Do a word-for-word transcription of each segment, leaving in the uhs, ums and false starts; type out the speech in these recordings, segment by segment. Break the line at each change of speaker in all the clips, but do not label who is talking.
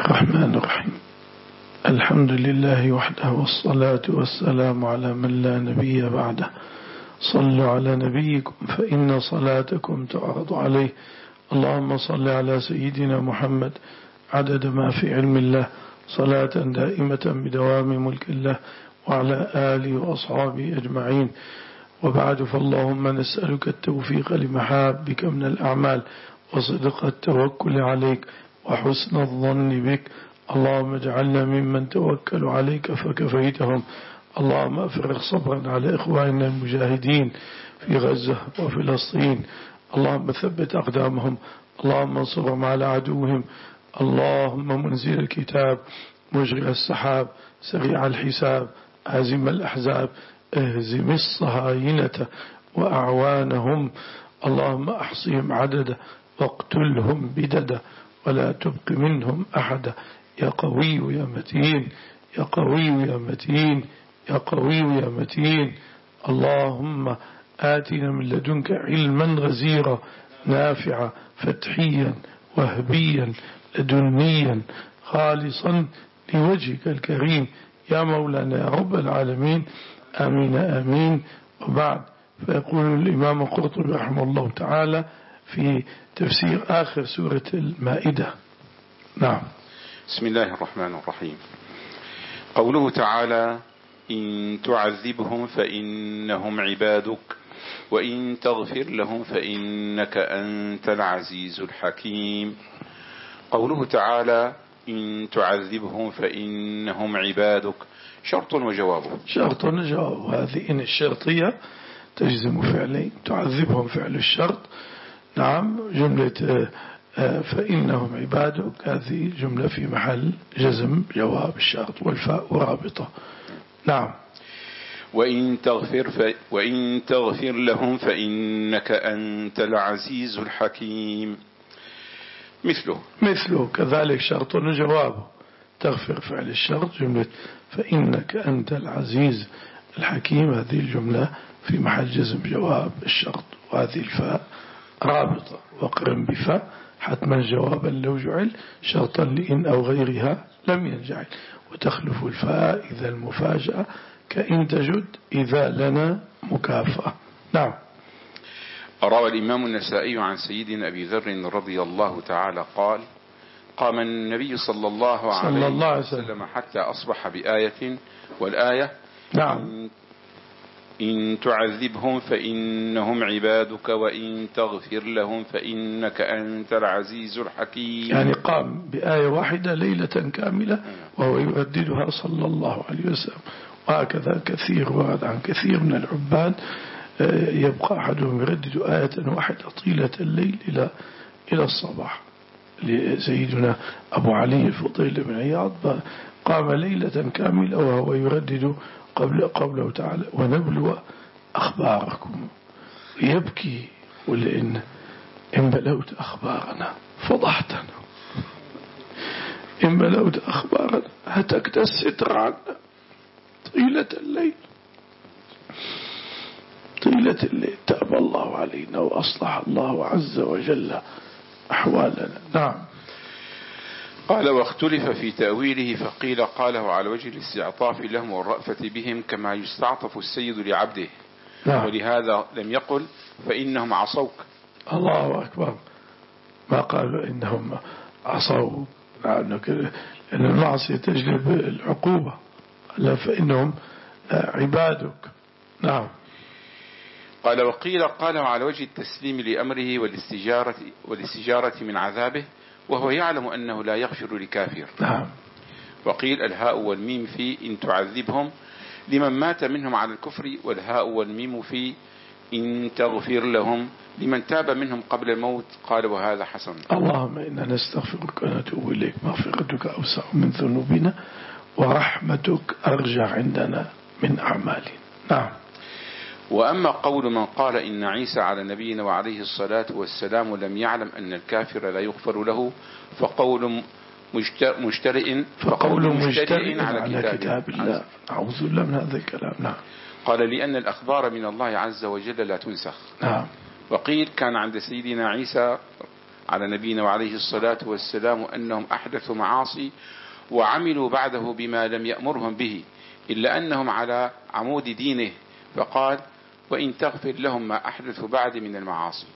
الرحمن الرحيم. الحمد لله وحده، والصلاة والسلام على من لا نبي بعده. صلوا على نبيكم فإن صلاتكم تعرض عليه. اللهم صل على سيدنا محمد عدد ما في علم الله، صلاة دائمة بدوام ملك الله، وعلى آله وأصحابه أجمعين. وبعد، فاللهم نسألك التوفيق لمحابك من الأعمال، وصدق التوكل عليك، وحسن الظن بك. اللهم اجعلنا ممن توكلوا عليك فكفيتهم. اللهم أفرغ صبرا على إخواننا المجاهدين في غزة وفلسطين. اللهم ثبت أقدامهم. اللهم انصرهم على عدوهم. اللهم منزل الكتاب، مجري السحاب، سريع الحساب، هازم الأحزاب، اهزم الصهاينة وأعوانهم. اللهم أحصهم عددا واقتلهم بددا، ولا تبق منهم أحدا. يا قوي يا متين، يا قوي يا متين، يا قوي يا متين. اللهم آتنا من لدنك علما غزيرا نافعا فتحيا وهبيا لدنيا خالصا لوجهك الكريم يا مولانا يا رب العالمين. آمين آمين. وبعد، فيقول الإمام القرطبي رحمه الله تعالى في تفسير آخر سورة المائدة. نعم.
بسم الله الرحمن الرحيم. قوله تعالى: إن تعذبهم فإنهم عبادك وإن تغفر لهم فإنك أنت العزيز الحكيم. قوله تعالى: إن تعذبهم فإنهم عبادك، شرط وجوابه.
شرط وجواب. هذه إن الشرطية تجزم فعلين. تعذبهم فعل الشرط، نعم، جملة فإنهم عبادك هذه جملة في محل جزم جواب الشرط، والفاء رابطة. نعم.
وإن تغفر, ف... وإن تغفر لهم فإنك أنت العزيز الحكيم، مثله
مثله كذلك شرط وجوابه. تغفر فعل الشرط، جملة فإنك أنت العزيز الحكيم هذه الجملة في محل جزم جواب الشرط، وهذه الفاء رابطة، وقرن بفاء حتما جوابا لو جعل، شرطا لإن أو غيرها لم ينجعل. وتخلف الفاء إذا المفاجأة، كإن تجد إذا لنا مكافأة. نعم.
روى الإمام النسائي عن سيدنا أبي ذر رضي الله تعالى قال: قام النبي صلى الله عليه, الله عليه وسلم حتى أصبح بآية، والآية:
نعم.
إن تعذبهم فإنهم عبادك وإن تغفر لهم فإنك أنت العزيز الحكيم.
يعني قام بآية واحدة ليلة كاملة وهو يرددها صلى الله عليه وسلم. وهكذا كثير ورد عن كثير من العباد يبقى أحدهم يردد آية واحدة طيلة الليل إلى إلى الصباح. لسيدنا أبو علي الفضيل بن عياض قام ليلة كاملة وهو يردد قبل قوله تعالى: ونبلو أخباركم. يبكي ولئن إن بلوت أخبارنا فضحتنا، إن بلوت أخبارنا هتكت الستر عنا طيلة الليل، طيلة الليل. تاب الله علينا وأصلح الله عز وجل أحوالنا. نعم.
قال: واختلف في تأويله، فقيل قاله على وجه الاستعطاف لهم والرأفة بهم كما يستعطف السيد لعبده. نعم. ولهذا لم يقل فإنهم عصوك.
الله أكبر. ما قالوا إنهم عصوا، لأن المعصية تجلب العقوبة، لا فإنهم عبادك. نعم.
قال: وقيل قاله على وجه التسليم لأمره والاستجارة, والاستجارة من عذابه، وهو يعلم أنه لا يغفر لكافر.
نعم.
وقيل الهاء والميم في إن تعذبهم لمن مات منهم على الكفر، والهاء والميم في إن تغفر لهم لمن تاب منهم قبل الموت. قال: وهذا حسن.
اللهم إنا نستغفرك ونتوب إليك، مغفرتك أوسع من ذنوبنا ورحمتك أرجع عندنا من أعمالنا. نعم.
وأما قول من قال إن عيسى على نبينا وعليه الصلاة والسلام لم يعلم أن الكافر لا يغفر له، فقول مجترئ
فقول مجترئ على كتاب, كتاب الله. أعوذ بالله من هذا الكلام. نعم.
قال: لأن الأخبار من الله عز وجل لا تنسخ.
نعم.
وقيل كان عند سيدنا عيسى على نبينا وعليه الصلاة والسلام أنهم أحدثوا معاصي وعملوا بعده بما لم يأمرهم به إلا أنهم على عمود دينه، فقال وإن تغفر لهم ما أحدثوا بعد من المعاصي.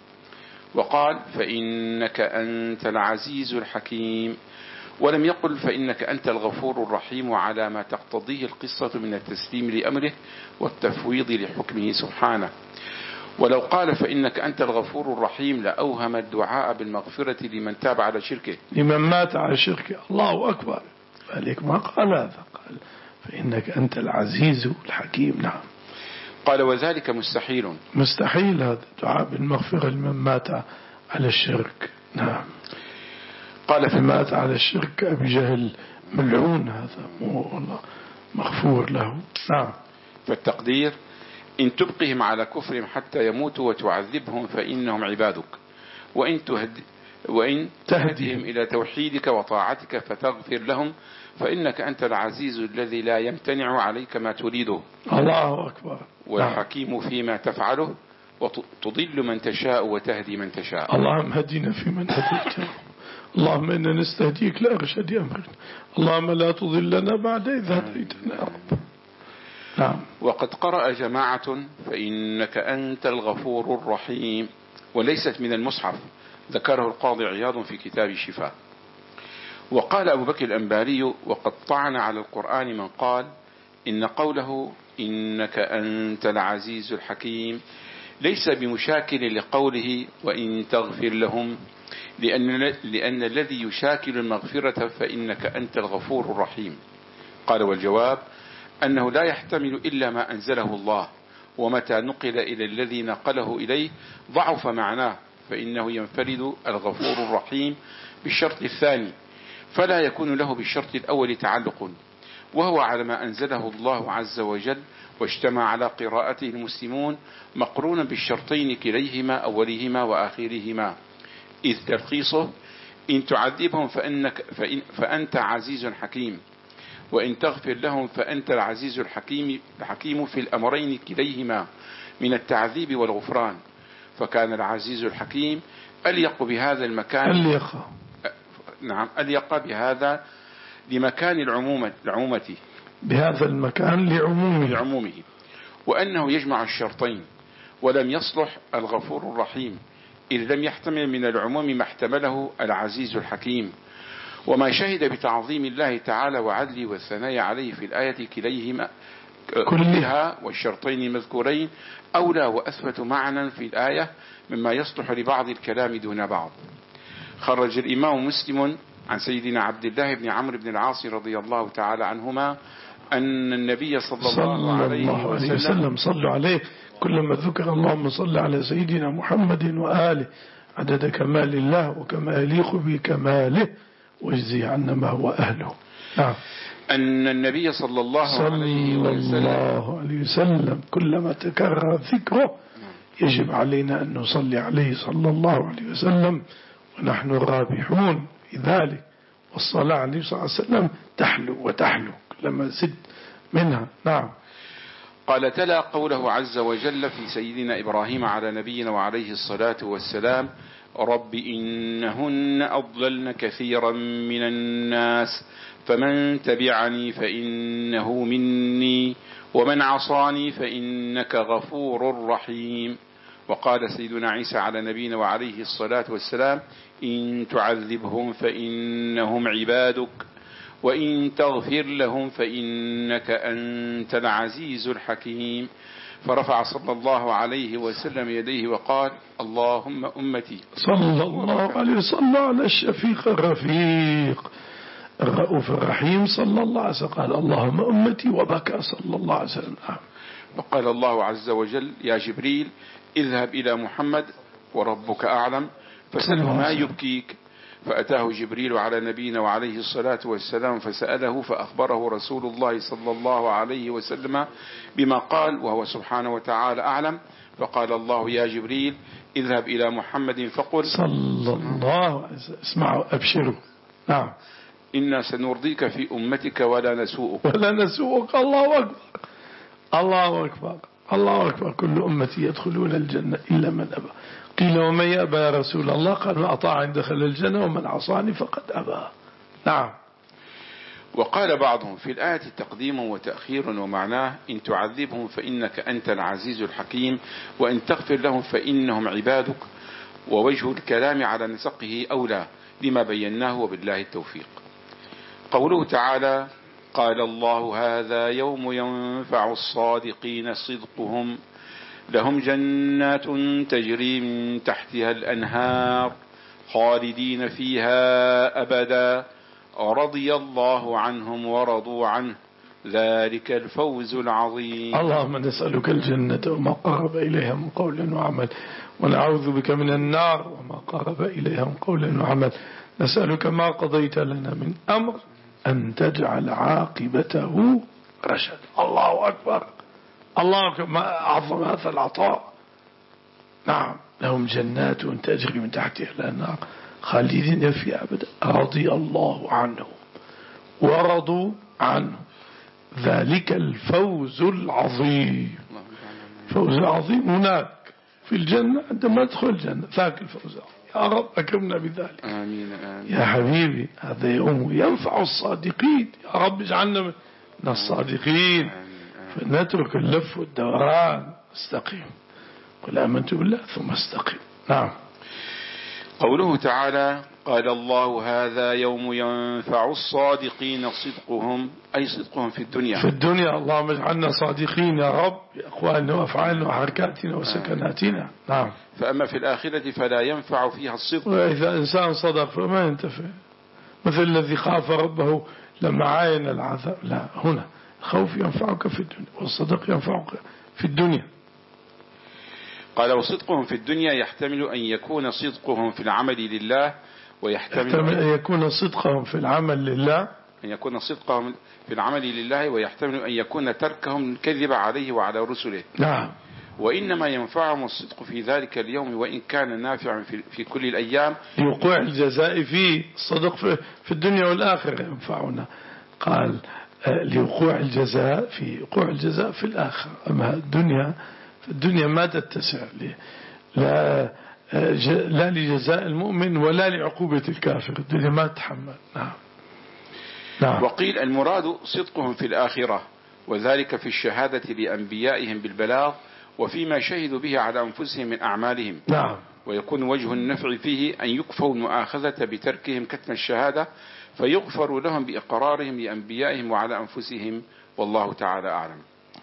وقال فإنك أنت العزيز الحكيم، ولم يقل فإنك أنت الغفور الرحيم على ما تقتضيه القصة من التسليم لأمره والتفويض لحكمه سبحانه. ولو قال فإنك أنت الغفور الرحيم لأوهم الدعاء بالمغفرة لمن تاب على شركه،
لمن مات على شركه. الله أكبر، ذلك ما قال هذا، قال فإنك أنت العزيز الحكيم. نعم.
قال وذلك مستحيل،
مستحيل هذا الدعاء بالمغفرة لمن مات على الشرك. نعم.
قال
فمات على الشرك أبي جهل ملعون، هذا والله مغفور له. نعم.
فالتقدير إن تبقهم على كفرهم حتى يموتوا وتعذبهم فإنهم عبادك، وإن, تهد وإن تهدهم إلى توحيدك وطاعتك فتغفر لهم فإنك أنت العزيز الذي لا يمتنع عليك ما تريده.
الله أكبر.
والحكيم فيما تفعله، وتضل من تشاء وتهدي من تشاء.
اللهم هدنا فيمن هديت، اللهم إنا نستهديك لأرشد أمرنا، اللهم لا تضلنا بعد إذ هديتنا يا رب. نعم.
وقد قرأ جماعة فإنك أنت الغفور الرحيم، وليست من المصحف، ذكره القاضي عياض في كتاب الشفاء. وقال أبو بكر الأنباري وقد طعن على القرآن من قال إن قوله إنك أنت العزيز الحكيم ليس بمشاكل لقوله وإن تغفر لهم، لأن, لأن الذي يشاكل المغفرة فإنك أنت الغفور الرحيم. قال والجواب أنه لا يحتمل إلا ما أنزله الله، ومتى نقل إلى الذي نقله إليه ضعف معناه، فإنه ينفرد الغفور الرحيم بالشرط الثاني، فلا يكون له بالشرط الأول تعلق، وهو على ما أنزله الله عز وجل واجتمع على قراءته المسلمون مقرونا بالشرطين كليهما أولهما وآخرهما، إذ ترخيصه إن تعذبهم فإنك فإن فأنت عزيز حكيم، وإن تغفر لهم فأنت العزيز الحكيم الحكيم في الأمرين كليهما من التعذيب والغفران، فكان العزيز الحكيم أليق بهذا المكان
أليق
نعم أليق بهذا لمكان العمومة العمومة
بهذا المكان لعمومه
لعمومه وأنه يجمع الشرطين، ولم يصلح الغفور الرحيم إذ لم يحتمل من العموم ما احتمله العزيز الحكيم. وما شهد بتعظيم الله تعالى وعدله والثناء عليه في الآية كليهما كلها والشرطين المذكورين أولى وأثبت معنى في الآية مما يصلح لبعض الكلام دون بعض. خرج الإمام مسلم عن سيدنا عبد الله بن عمرو بن العاص رضي الله تعالى عنهما أن النبي صلى الله, صلى الله عليه وسلم,
وسلم صلوا عليه كلما ذكر اللهم صل على سيدنا محمد وآله عدد كمال الله وكما يليق بكماله واجزي عنا ما هو أهله. نعم.
أن النبي صلى الله,
صلى عليه, وسلم الله عليه وسلم كلما تكرر ذكره يجب علينا أن نصلي عليه صلى الله عليه وسلم، ونحن رابحون في ذلك، والصلاة عليه صلى الله عليه وسلم تحلو وتحلو كلما زد منها. نعم.
قال تلا قوله عز وجل في سيدنا إبراهيم على نبينا وعليه الصلاة والسلام رب إنهن أضللن كثيرا من الناس فمن تبعني فإنه مني ومن عصاني فإنك غفور رحيم. وقال سيدنا عيسى على نبينا وعليه الصلاة والسلام إن تعذبهم فإنهم عبادك وإن تغفر لهم فإنك أنت العزيز الحكيم. فرفع صلى الله عليه وسلم يديه وقال اللهم أمتي
صلى الله عليه وسلم على الشفيق الرفيق الرؤوف الرحيم صلى الله عليه وسلم، قال اللهم أمتي وبكى صلى الله عليه وسلم.
وقال الله عز وجل يا جبريل اذهب إلى محمد وربك أعلم فسأله ما يبكيك، فأتاه جبريل على نبينا وعليه الصلاة والسلام فسأله فأخبره رسول الله صلى الله عليه وسلم بما قال وهو سبحانه وتعالى أعلم، فقال الله يا جبريل اذهب إلى محمد فقل
صلى الله عليه وسلم اسمعوا أبشروا. نعم.
إنا سنرضيك في أمتك ولا نسوءك
ولا نسوءك. الله أكبر الله أكبر الله أكبر. كل أمتي يدخلون الجنة إلا من أبى. قيل ومن يأبى يا رسول الله؟ قال من أطاعني دخل الجنة ومن عصاني فقد أبى. نعم.
وقال بعضهم في الآية تقديم وتأخير ومعناه إن تعذبهم فإنك أنت العزيز الحكيم وإن تغفر لهم فإنهم عبادك، ووجه الكلام على نسقه أولى لما بيناه وبالله التوفيق. قوله تعالى قال الله هذا يوم ينفع الصادقين صدقهم لهم جنات تجري من تحتها الأنهار خالدين فيها أبدا رضي الله عنهم ورضوا عنه ذلك الفوز العظيم.
اللهم نسألك الجنة وما قرب إليها من قول وعمل، ونعوذ بك من النار وما قرب إليها من قول وعمل. نسألك ما قضيت لنا من أمر أن تجعل عاقبته رشد. الله أكبر، الله أكبر، ما أعظم هذا العطاء. نعم، لهم جنات تجري من تحتها الأنهار خالدين فيها أبدا رضي الله عنهم ورضوا عنه ذلك الفوز العظيم. فوز العظيم هناك في الجنة عندما ندخل الجنة، ذاك الفوز. يا رب أكرمنا بذلك.
آمين آمين.
يا حبيبي هذا يوم ينفع الصادقين، يا رب اجعلنا من الصادقين. فنترك اللف والدوران، استقيم. قل آمنت بالله ثم استقيم. نعم.
قوله تعالى قال الله هذا يوم ينفع الصادقين صدقهم، أي صدقهم في الدنيا.
في الدنيا، اللهم اجعلنا صادقين يا رب بأقوالنا وأفعالنا وحركاتنا وسكناتنا. نعم.
فأما في الآخرة فلا ينفع فيها الصدق.
وإذا إنسان صدق فما ينتفع، مثل الذي خاف ربه لما عاين العذاب. لا، هنا الخوف ينفعك في الدنيا والصدق ينفعك في الدنيا.
قال وصدقهم في الدنيا يحتمل أن يكون صدقهم في العمل لله، ويحتمل
أن يكون صدقهم في العمل لله
أن يكون صدقهم في العمل لله ويحتمل أن يكون تركهم الكذب عليه وعلى رسله.
نعم.
وإنما ينفعهم الصدق في ذلك اليوم وإن كان نافعا في, في كل الأيام
لوقوع الجزاء فيه. الصدق في, في الدنيا والآخرة ينفعنا. قال لوقوع الجزاء في وقوع الجزاء في الآخرة. أما الدنيا في الدنيا ما تتسع لي. لا لا لجزاء المؤمن ولا لعقوبة الكافر. الدنيا ما تتحمل. نعم. نعم.
وقيل المراد صدقهم في الآخرة، وذلك في الشهادة لأنبيائهم بالبلاغ وفيما شهدوا به على أنفسهم من أعمالهم.
نعم.
ويكون وجه النفع فيه أن يكفوا المؤاخذة بتركهم كتم الشهادة فيغفر لهم بإقرارهم لأنبيائهم وعلى أنفسهم، والله تعالى أعلم.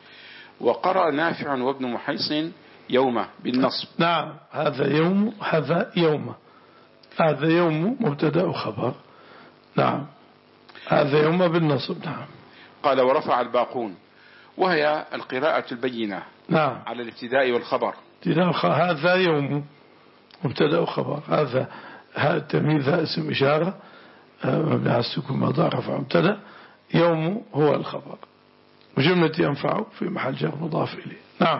وقرأ نافع وابن محيصن يوم بالنصب.
نعم. هذا يوم هذا يوم هذا يوم مبتدأ وخبر. نعم. هذا يوم بالنصب. نعم.
قال ورفع الباقون، وهي القراءة البينة.
نعم.
على الابتداء والخبر.
هذا يوم مبتدأ وخبر. هذا هذا التمييز اسم إشارة مبني على السكون مضارع رفع مبتدأ، يوم هو الخبر، وجملة ينفع في محل جر مضاف إليه. نعم.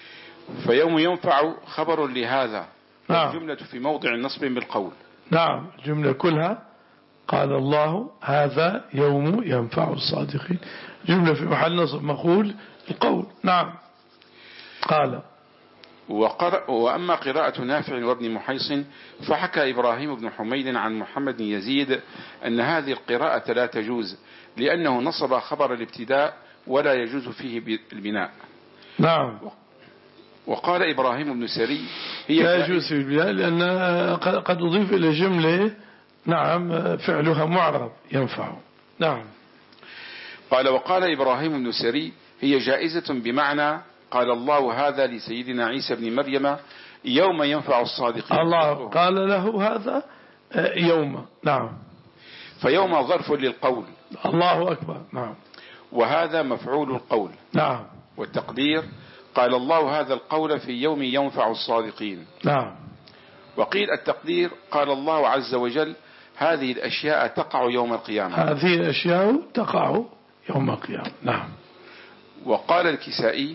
فيوم ينفع خبر لهذا.
نعم.
الجملة في موضع النصب بالقول.
نعم. الجملة كلها قال الله هذا يوم ينفع الصادقين، جملة في محل نصب مقول القول. نعم. قال
وقرأ وأما قراءة نافع وابن محيصن فحكى إبراهيم بن حميد عن محمد بن يزيد أن هذه القراءة لا تجوز لأنه نصب خبر الابتداء ولا يجوز فيه البناء.
نعم.
وقال إبراهيم بن سري هي
لا يجوز فيه البناء لأن قد أضيف إلى جملة نعم فعلها معرب ينفع. نعم.
قال وقال إبراهيم بن سري هي جائزة بمعنى قال الله هذا لسيدنا عيسى بن مريم يوم ينفع الصادقين.
الله قال له هذا يوم. نعم.
فيوم ظرف للقول.
الله أكبر. نعم.
وهذا مفعول القول.
نعم.
والتقدير قال الله هذا القول في يوم ينفع الصادقين.
نعم.
وقيل التقدير قال الله عز وجل هذه الأشياء تقع يوم القيامة.
هذه الأشياء تقع يوم القيامة. نعم.
وقال الكسائي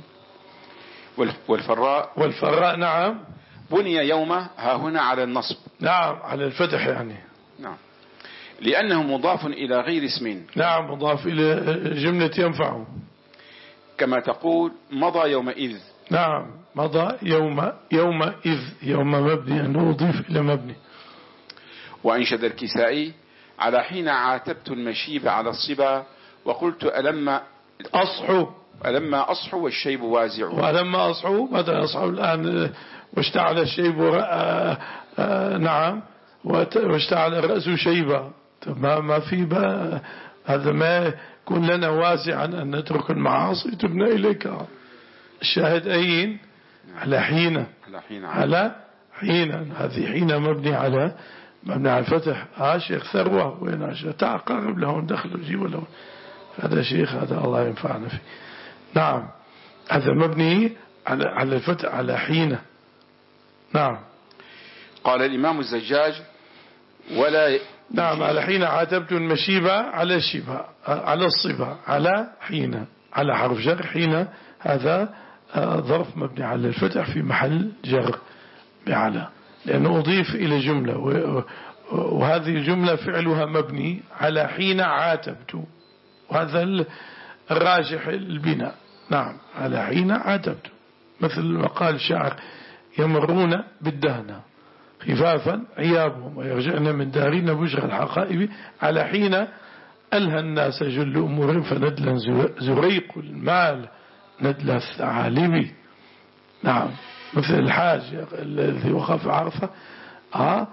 والفراء
والفراء نعم
بني يوم ها هنا على النصب.
نعم على الفتح يعني.
نعم. لأنه مضاف إلى غير اسم.
نعم مضاف إلى جملة ينفع.
كما تقول مضى يومئذ.
نعم مضى يوم يومئذ يوم مبني أنه أضيف إلى مبني.
وأنشد الكسائي على حين عاتبت المشيب على الصبا وقلت ألما
أصحو
ألما أصحو والشيب وازع.
وألما أصحو متى أصحو الآن واشتعل الشيب آآ آآ نعم واشتعل الرأس شيبا. ما ما في بقى هذا ما يكون لنا واسعا أن نترك المعاصي تبنى إليك. الشاهد أين على حين
على حين
على حين هذه حين مبني على مبني على الفتح. ها شيخ ثروة وين عشان تعقرب لهون دخل وجيب لهون هذا شيخ هذا الله ينفعنا فيه. نعم هذا مبني على على الفتح على حين. نعم.
قال الإمام الزجاج ولا
نعم على حين عاتبت المشيبة على الشبه على الصبا على حين على حرف جر حين هذا ظرف مبني على الفتح في محل جر بعلى لأنه أضيف إلى جملة وهذه الجملة فعلها مبني على حين عاتبت وهذا الراجح البناء. نعم على حين عاتبت مثل ما قال الشاعر يمرون بالدهنة خفافا عيابهم ويرجعن من دارين بشغى الحقائب على حين ألهى الناس جل أمورهم فندلا زريق المال ندل الثعالب. نعم مثل الحاج الذي وقف عرفة آه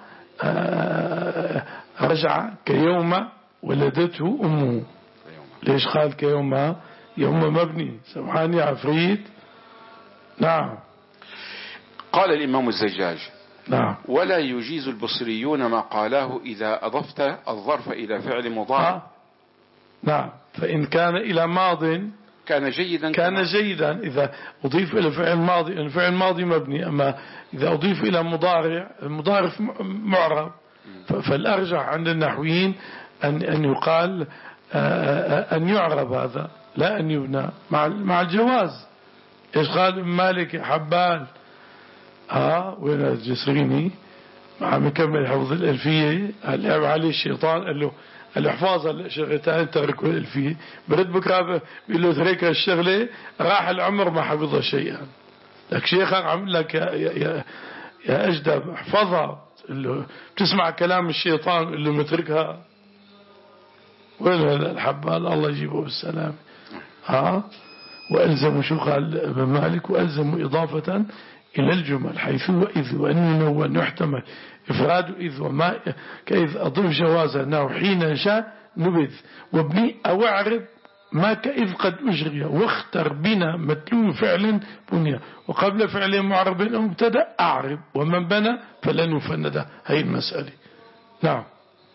آه رجع كيوم ولدته أمه. ليش قال كيوم يوم مبني سبحاني عفريت. نعم.
قال الإمام الزجاج
نعم
ولا يجيز البصريون ما قالاه إذا أضفت الظرف إلى فعل مضارع.
آه. نعم فإن كان إلى ماض
كان جيدا
كان جيدا إذا أضيف إلى فعل ماضي الفعل الماضي مبني. أما إذا أضيف إلى مضارع المضارع معرب فالأرجح عند النحويين أن أن يقال أن يعرب هذا لا أن يبنى مع مع الجواز. إيش قال مالك حبال ها وين الجسريني مع مكمل حفظ الألفية لعب عليه الشيطان قال له الحفاظ الشغلتين تركوا الألفية برد بكرة بيقول له ترك الشغلة راح العمر ما حفظ شيئا. لك شيخ عمل لك يا, يا, يا أجدب احفظها له بتسمع كلام الشيطان اللي متركها وين الحبال الله يجيبه بالسلام. ها وألزموا شو قال ابن مالك وألزموا إضافة إلى الجمل حيث وإذ وأنه ونحتمل إفراد إذ وما كإذ أضيف جوازا أنه حين شاء نبذ وابني أو أعرب ما كإذ قد أجري واختر بنا متلو فعل بنيا وقبل فعل معرب أو مبتدأ أعرب ومن بنى فلن يفند. هاي المسألة. نعم.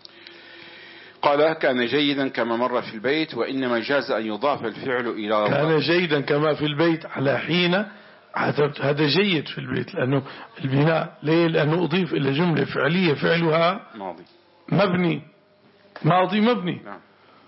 قال كان جيدا كما مر في البيت وإنما جاز أن يضاف الفعل إلى
كان جيدا كما في البيت على حين هذا جيد في البيت لأنه البناء ليه لأنه أضيف إلى جملة فعلية فعلها
ماضي
مبني ماضي مبني.
نعم.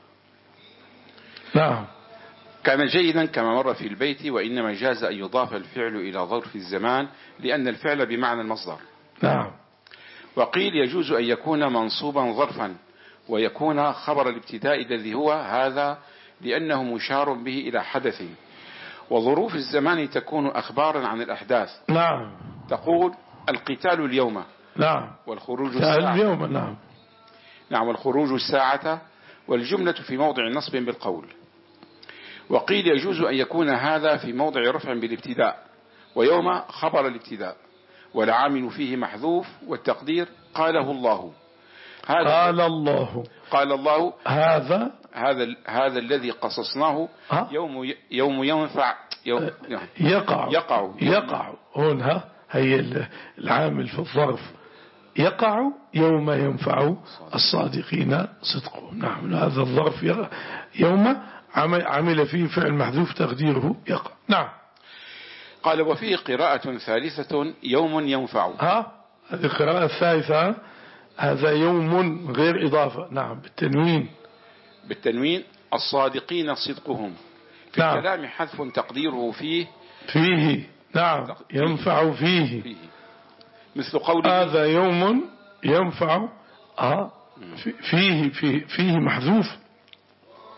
نعم.
كان جيدا كما مر في البيت وإنما جاز أن يضاف الفعل إلى ظرف الزمان لأن الفعل بمعنى المصدر.
نعم.
وقيل يجوز أن يكون منصوبا ظرفا ويكون خبر الابتداء الذي هو هذا لأنه مشار به إلى حدث وظروف الزمان تكون أخبارا عن الأحداث.
نعم.
تقول القتال اليوم.
نعم.
والخروج الساعة.
اليوم. نعم.
نعم والخروج الساعة والجملة في موضع نصب بالقول. وقيل يجوز أن يكون هذا في موضع رفع بالابتداء ويوم خبر الابتداء والعامل فيه محذوف والتقدير قاله الله. هذا
قال الله
قال الله
هذا
هذا هذا الذي قصصناه يوم يوم ينفع يوم
يقع
يقع
يقع هنا هي العامل في الظرف يقع يوم ينفع الصادقين صدقهم. نعم هذا الظرف يوم عمل فيه فعل محذوف تقديره يقع. نعم.
قال وفيه قراءة ثالثة يوم ينفع.
ها هذه القراءة الثالثة هذا يوم غير إضافة. نعم بالتنوين
بالتنوين الصادقين صدقهم في نعم. الكلام حذف تقديره فيه
فيه. نعم ينفع فيه, فيه.
مثل قوله
هذا يوم ينفع آه فيه فيه فيه محذوف.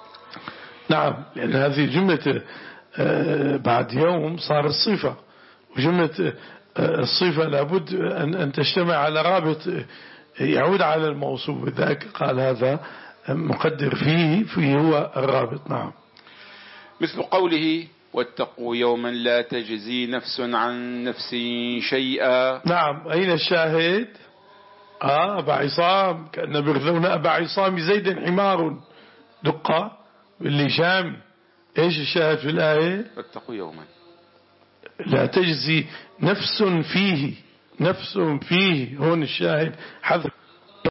نعم لأن هذه جملة آه بعد يوم صار الصفة وجملة الصفة لابد أن تجتمع على رابط يعود على الموصوف، ذاك قال هذا مقدر فيه فيه هو الرابط. نعم.
مثل قوله واتقوا يوما لا تجزي نفس عن نفس شيئا.
نعم. أين الشاهد؟ آه أبا عصام كأن بيغذون أبا عصام زيد حمار دقة باللي شام. إيش الشاهد في الآية؟
واتقوا يوما
لا تجزي نفس فيه، نفس فيه هون الشاهد حذف